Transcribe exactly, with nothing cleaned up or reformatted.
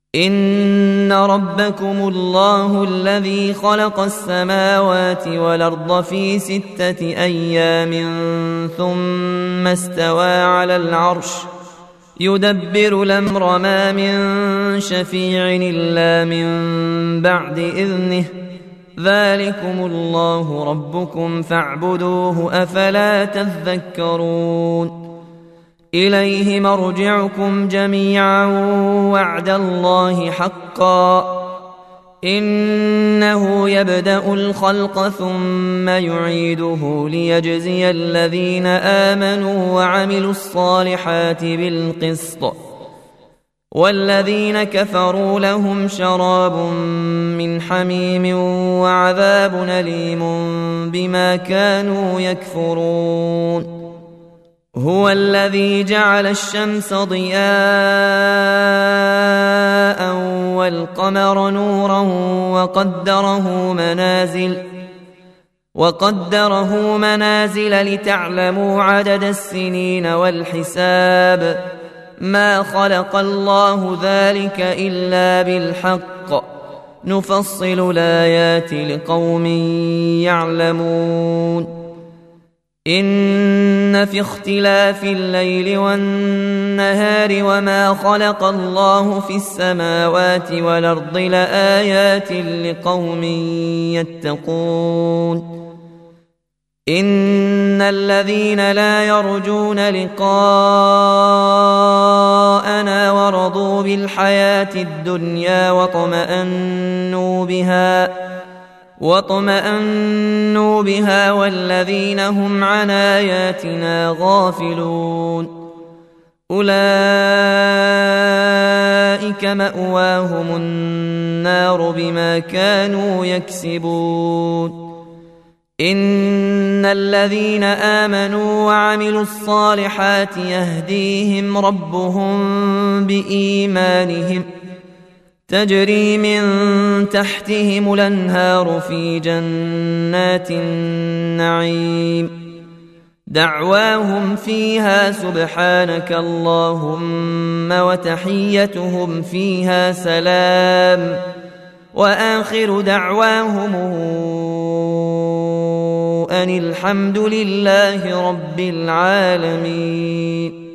إن ربكم الله الذي خلق السماوات والأرض في ستة أيام ثم استوى على العرش يدبر الأمر ما من شفيع إلا من بعد إذنه ذلكم الله ربكم فاعبدوه أفلا تذكرون إليه مرجعكم جميعا وعد الله حقا إنه يبدأ الخلق ثم يعيده ليجزي الذين آمنوا وعملوا الصالحات بالقسط والذين كفروا لهم شراب من حميم وعذاب أليم بما كانوا يكفرون هو الذي جعل الشمس ضياء والقمر نورا وقدره منازل وقدره منازل لتعلموا عدد السنين والحساب ما خلق الله ذلك إلا بالحق نفصل الآيات لقوم يعلمون إن في اختلاف الليل والنهار وما خلق الله في السماوات والأرض لآيات لقوم يتقون إن الذين لا يرجون لقاءنا ورضوا بالحياة الدنيا واطمأنوا بها واطمأنوا بها والذين هم عن آياتنا غافلون أولئك مأواهم النار بما كانوا يكسبون إن الذين آمنوا وعملوا الصالحات يهديهم ربهم بإيمانهم تجري من تحتهم الأنهار في جنات النعيم دعواهم فيها سبحانك اللهم وتحيتهم فيها سلام وآخر دعواهم أن الحمد لله رب العالمين.